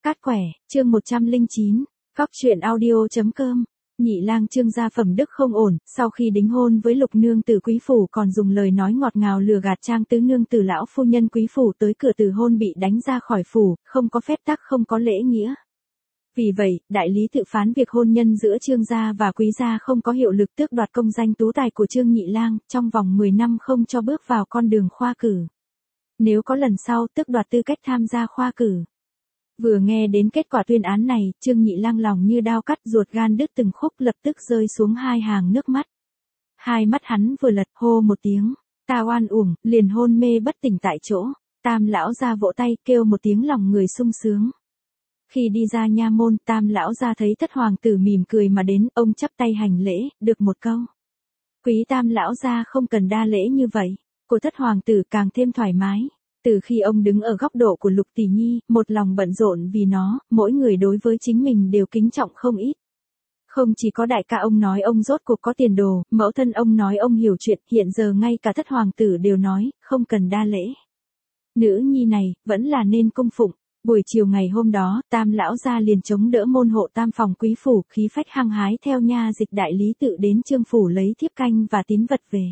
Cát quẻ, chương 109, Cóc truyện audio.com. Nhị lang Trương gia phẩm đức không ổn, sau khi đính hôn với Lục nương tử quý phủ còn dùng lời nói ngọt ngào lừa gạt Trang tứ nương tử lão phu nhân quý phủ tới cửa từ hôn bị đánh ra khỏi phủ, không có phép tắc không có lễ nghĩa. Vì vậy, đại lý tự phán việc hôn nhân giữa Trương gia và Quý gia không có hiệu lực, tước đoạt công danh tú tài của Trương nhị lang, trong vòng 10 năm không cho bước vào con đường khoa cử. Nếu có lần sau, tước đoạt tư cách tham gia khoa cử. Vừa nghe đến kết quả tuyên án này, Trương nhị lang lòng như đao cắt, ruột gan đứt từng khúc, lập tức rơi xuống hai hàng nước mắt. Hai mắt hắn vừa lật, hô một tiếng, ta oan uổng, liền hôn mê bất tỉnh tại chỗ. Tam lão gia vỗ tay, kêu một tiếng lòng người sung sướng. Khi đi ra nha môn, Tam lão gia thấy thất hoàng tử mỉm cười mà đến, ông chắp tay hành lễ, được một câu. Quý Tam lão gia không cần đa lễ như vậy, của thất hoàng tử càng thêm thoải mái. Từ khi ông đứng ở góc độ của Lục tỷ nhi, một lòng bận rộn vì nó, mỗi người đối với chính mình đều kính trọng không ít. Không chỉ có đại ca ông nói ông rốt cuộc có tiền đồ, mẫu thân ông nói ông hiểu chuyện, hiện giờ ngay cả thất hoàng tử đều nói, không cần đa lễ. Nữ nhi này, vẫn là nên cung phụng. Buổi chiều ngày hôm đó, Tam lão gia liền chống đỡ môn hộ Tam phòng quý phủ, khí phách hăng hái theo nha dịch đại lý tự đến Trương phủ lấy thiếp canh và tín vật về.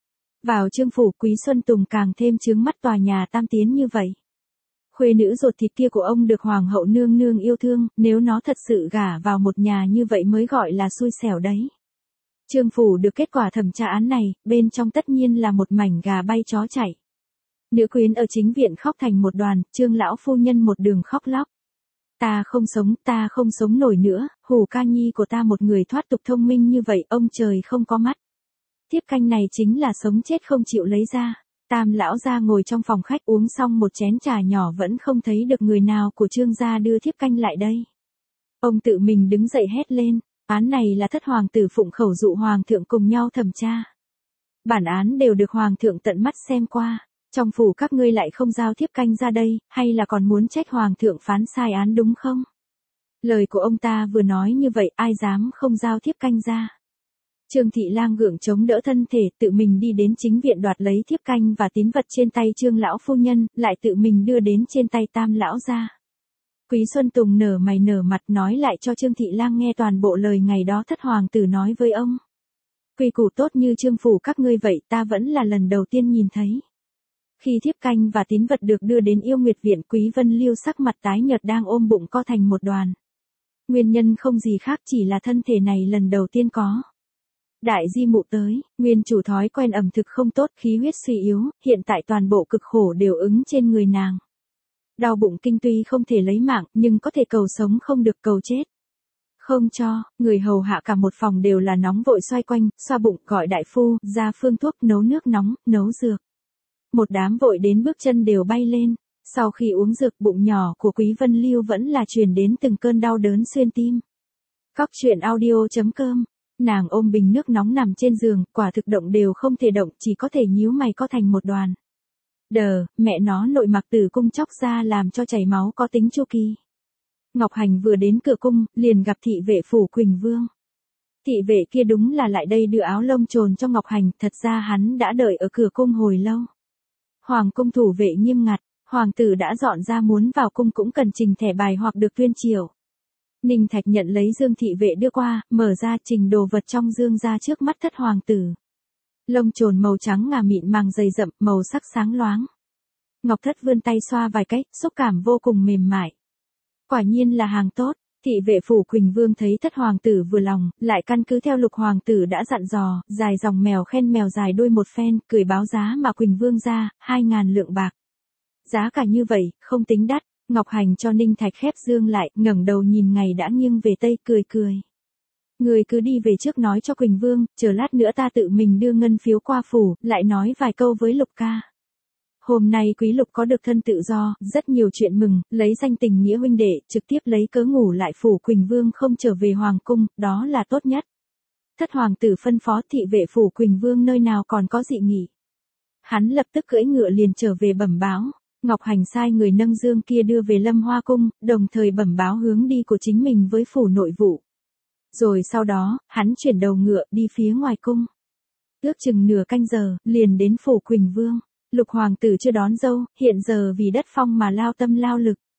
Vào Trương phủ, Quý Xuân Tùng càng thêm chướng mắt tòa nhà Tam Tiến như vậy. Khuê nữ ruột thịt kia của ông được hoàng hậu nương nương yêu thương, nếu nó thật sự gả vào một nhà như vậy mới gọi là xui xẻo đấy. Trương phủ được kết quả thẩm tra án này, bên trong tất nhiên là một mảnh gà bay chó chạy. Nữ quyến ở chính viện khóc thành một đoàn, Trương lão phu nhân một đường khóc lóc. Ta không sống nổi nữa, Hù ca nhi của ta một người thoát tục thông minh như vậy, ông trời không có mắt. Thiếp canh này chính là sống chết không chịu lấy ra. Tam lão gia ngồi trong phòng khách uống xong một chén trà nhỏ vẫn không thấy được người nào của Trương gia đưa thiếp canh lại đây. Ông tự mình đứng dậy hét lên, án này là thất hoàng tử phụng khẩu dụ hoàng thượng cùng nhau thẩm tra. Bản án đều được hoàng thượng tận mắt xem qua. Trong phủ các ngươi lại không giao thiếp canh ra đây, hay là còn muốn trách hoàng thượng phán sai án đúng không? Lời của ông ta vừa nói như vậy, ai dám không giao thiếp canh ra? Trương thị lang gượng chống đỡ thân thể, tự mình đi đến chính viện đoạt lấy thiếp canh và tín vật trên tay Trương lão phu nhân, lại tự mình đưa đến trên tay Tam lão gia. Quý Xuân Tùng nở mày nở mặt nói lại cho Trương thị lang nghe toàn bộ lời ngày đó thất hoàng tử nói với ông. Quy củ tốt như Trương phủ các ngươi vậy, ta vẫn là lần đầu tiên nhìn thấy. Khi thiếp canh và tín vật được đưa đến Yêu Nguyệt viện, Quý Vân Liêu sắc mặt tái nhợt đang ôm bụng co thành một đoàn. Nguyên nhân không gì khác chỉ là thân thể này lần đầu tiên có. Đại di mụ tới, nguyên chủ thói quen ẩm thực không tốt, khí huyết suy yếu, hiện tại toàn bộ cực khổ đều ứng trên người nàng. Đau bụng kinh tuy không thể lấy mạng, nhưng có thể cầu sống không được cầu chết. Không cho, người hầu hạ cả một phòng đều là nóng vội xoay quanh, xoa bụng, gọi đại phu, ra phương thuốc, nấu nước nóng, nấu dược. Một đám vội đến bước chân đều bay lên. Sau khi uống dược, bụng nhỏ của Quý Vân Liêu vẫn là truyền đến từng cơn đau đớn xuyên tim. Cóc truyện audio.com. Nàng ôm bình nước nóng nằm trên giường, quả thực động đều không thể động, chỉ có thể nhíu mày co thành một đoàn. Mẹ nó nội mặc tử cung chóc ra làm cho chảy máu có tính chu kỳ. Ngọc Hành vừa đến cửa cung, liền gặp thị vệ phủ Quỳnh Vương. Thị vệ kia đúng là lại đây đưa áo lông trồn cho Ngọc Hành, thật ra hắn đã đợi ở cửa cung hồi lâu. Hoàng cung thủ vệ nghiêm ngặt, hoàng tử đã dọn ra muốn vào cung cũng cần trình thẻ bài hoặc được tuyên triều. Ninh Thạch nhận lấy dương thị vệ đưa qua, mở ra trình đồ vật trong dương ra trước mắt thất hoàng tử. Lông trồn màu trắng ngà mịn màng dày rậm, màu sắc sáng loáng. Ngọc Thất vươn tay xoa vài cái, xúc cảm vô cùng mềm mại. Quả nhiên là hàng tốt. Thị vệ phủ Quỳnh Vương thấy thất hoàng tử vừa lòng, lại căn cứ theo Lục hoàng tử đã dặn dò, dài dòng mèo khen mèo dài đuôi một phen, cười báo giá mà Quỳnh Vương ra, 2.000 lượng bạc. Giá cả như vậy, không tính đắt. Ngọc Hành cho Ninh Thạch khép dương lại, ngẩng đầu nhìn ngày đã nghiêng về tây, cười. Người cứ đi về trước nói cho Quỳnh Vương, chờ lát nữa ta tự mình đưa ngân phiếu qua phủ, lại nói vài câu với Lục ca. Hôm nay Quý Lục có được thân tự do, rất nhiều chuyện mừng, lấy danh tình nghĩa huynh đệ, trực tiếp lấy cớ ngủ lại phủ Quỳnh Vương không trở về hoàng cung, đó là tốt nhất. Thất hoàng tử phân phó thị vệ phủ Quỳnh Vương nơi nào còn có dị nghị. Hắn lập tức cưỡi ngựa liền trở về bẩm báo. Ngọc Hành sai người nâng dương kia đưa về Lâm Hoa cung, đồng thời bẩm báo hướng đi của chính mình với phủ nội vụ. Rồi sau đó, hắn chuyển đầu ngựa đi phía ngoài cung. Ước chừng nửa canh giờ, liền đến phủ Quỳnh Vương. Lục hoàng tử chưa đón dâu, hiện giờ vì đất phong mà lao tâm lao lực.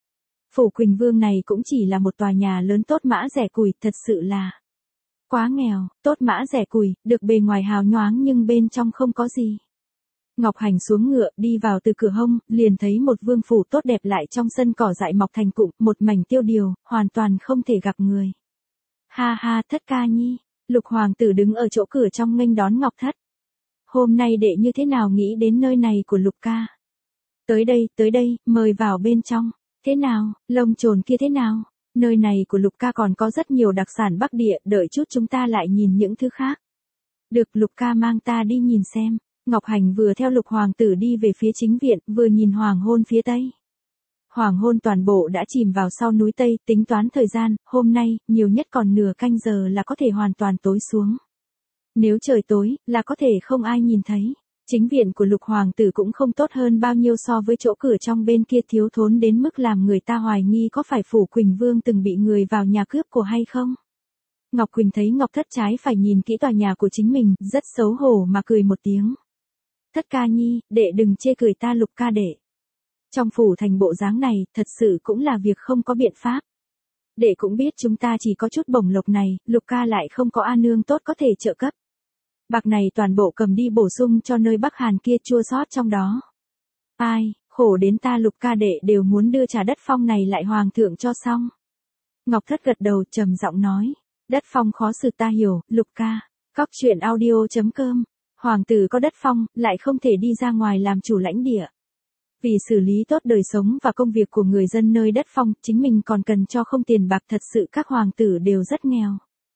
Phủ Quỳnh Vương này cũng chỉ là một tòa nhà lớn tốt mã rẻ cùi, thật sự là quá nghèo, tốt mã rẻ cùi, được bề ngoài hào nhoáng nhưng bên trong không có gì. Ngọc Hành xuống ngựa, đi vào từ cửa hông, liền thấy một vương phủ tốt đẹp lại trong sân cỏ dại mọc thành cụm, một mảnh tiêu điều, hoàn toàn không thể gặp người. Ha ha, Thất ca nhi, Lục hoàng tử đứng ở chỗ cửa trong nghênh đón Ngọc Thất. Hôm nay đệ như thế nào nghĩ đến nơi này của Lục ca? Tới đây, mời vào bên trong. Thế nào, lông trồn kia thế nào? Nơi này của Lục ca còn có rất nhiều đặc sản Bắc Địa, đợi chút chúng ta lại nhìn những thứ khác. Được, Lục ca mang ta đi nhìn xem. Ngọc Hành vừa theo Lục hoàng tử đi về phía chính viện, vừa nhìn hoàng hôn phía tây. Hoàng hôn toàn bộ đã chìm vào sau núi Tây, tính toán thời gian, hôm nay, nhiều nhất còn nửa canh giờ là có thể hoàn toàn tối xuống. Nếu trời tối, là có thể không ai nhìn thấy. Chính viện của Lục hoàng tử cũng không tốt hơn bao nhiêu so với chỗ cửa trong bên kia, thiếu thốn đến mức làm người ta hoài nghi có phải Phủ Quỳnh Vương từng bị người vào nhà cướp của hay không. Ngọc Quỳnh thấy Ngọc Thất trái phải nhìn kỹ tòa nhà của chính mình, rất xấu hổ mà cười một tiếng. Thất ca nhi, đệ đừng chê cười ta Lục ca đệ. Trong phủ thành bộ dáng này, thật sự cũng là việc không có biện pháp. Đệ cũng biết chúng ta chỉ có chút bổng lộc này, Lục ca lại không có A nương tốt có thể trợ cấp. Bạc này toàn bộ cầm đi bổ sung cho nơi Bắc Hàn kia, chua xót trong đó. Ai, khổ đến ta Lục ca đệ đều muốn đưa trả đất phong này lại hoàng thượng cho xong. Ngọc Thất gật đầu trầm giọng nói, đất phong khó xử ta hiểu, Lục ca. Cóc truyện audio.com, hoàng tử có đất phong, lại không thể đi ra ngoài làm chủ lãnh địa. Vì xử lý tốt đời sống và công việc của người dân nơi đất phong, chính mình còn cần cho không tiền bạc, thật sự các hoàng tử đều rất nghèo.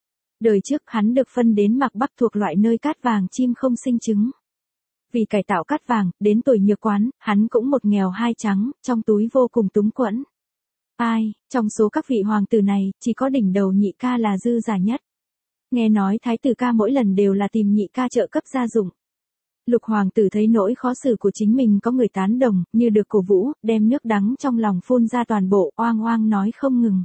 Đời trước hắn được phân đến Mạc Bắc thuộc loại nơi cát vàng chim không sinh trứng. Vì cải tạo cát vàng, đến tuổi nhược quán, hắn cũng một nghèo hai trắng, trong túi vô cùng túng quẫn. Ai, trong số các vị hoàng tử này, chỉ có đỉnh đầu nhị ca là dư giả nhất. Nghe nói thái tử ca mỗi lần đều là tìm nhị ca trợ cấp gia dụng. Lục hoàng tử thấy nỗi khó xử của chính mình có người tán đồng, như được cổ vũ, đem nước đắng trong lòng phun ra toàn bộ, oang oang nói không ngừng.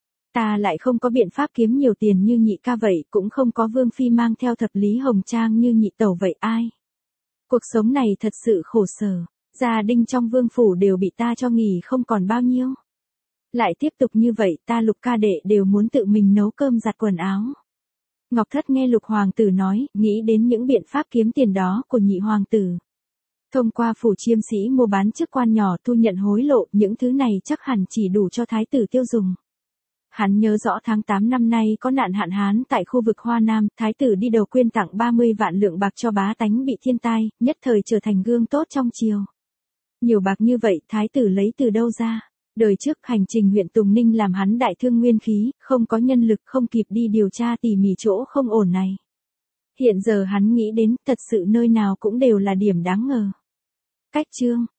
Ta lại không có biện pháp kiếm nhiều tiền như nhị ca vậy, cũng không có vương phi mang theo thập lý hồng trang như nhị tẩu vậy ai. Cuộc sống này thật sự khổ sở, gia đình trong vương phủ đều bị ta cho nghỉ không còn bao nhiêu. Lại tiếp tục như vậy, ta Lục ca đệ đều muốn tự mình nấu cơm giặt quần áo. Ngọc Thất nghe Lục hoàng tử nói, nghĩ đến những biện pháp kiếm tiền đó của nhị hoàng tử. Thông qua phủ chiêm sĩ mua bán chức quan nhỏ, thu nhận hối lộ, những thứ này chắc hẳn chỉ đủ cho thái tử tiêu dùng. Hắn nhớ rõ tháng 8 năm nay có nạn hạn hán tại khu vực Hoa Nam, thái tử đi đầu quyên tặng 30 vạn lượng bạc cho bá tánh bị thiên tai, nhất thời trở thành gương tốt trong triều. Nhiều bạc như vậy, thái tử lấy từ đâu ra? Đời trước hành trình huyện Tùng Ninh làm hắn đại thương nguyên khí, không có nhân lực, không kịp đi điều tra tỉ mỉ chỗ không ổn này. Hiện giờ hắn nghĩ đến, thật sự nơi nào cũng đều là điểm đáng ngờ. Cách chương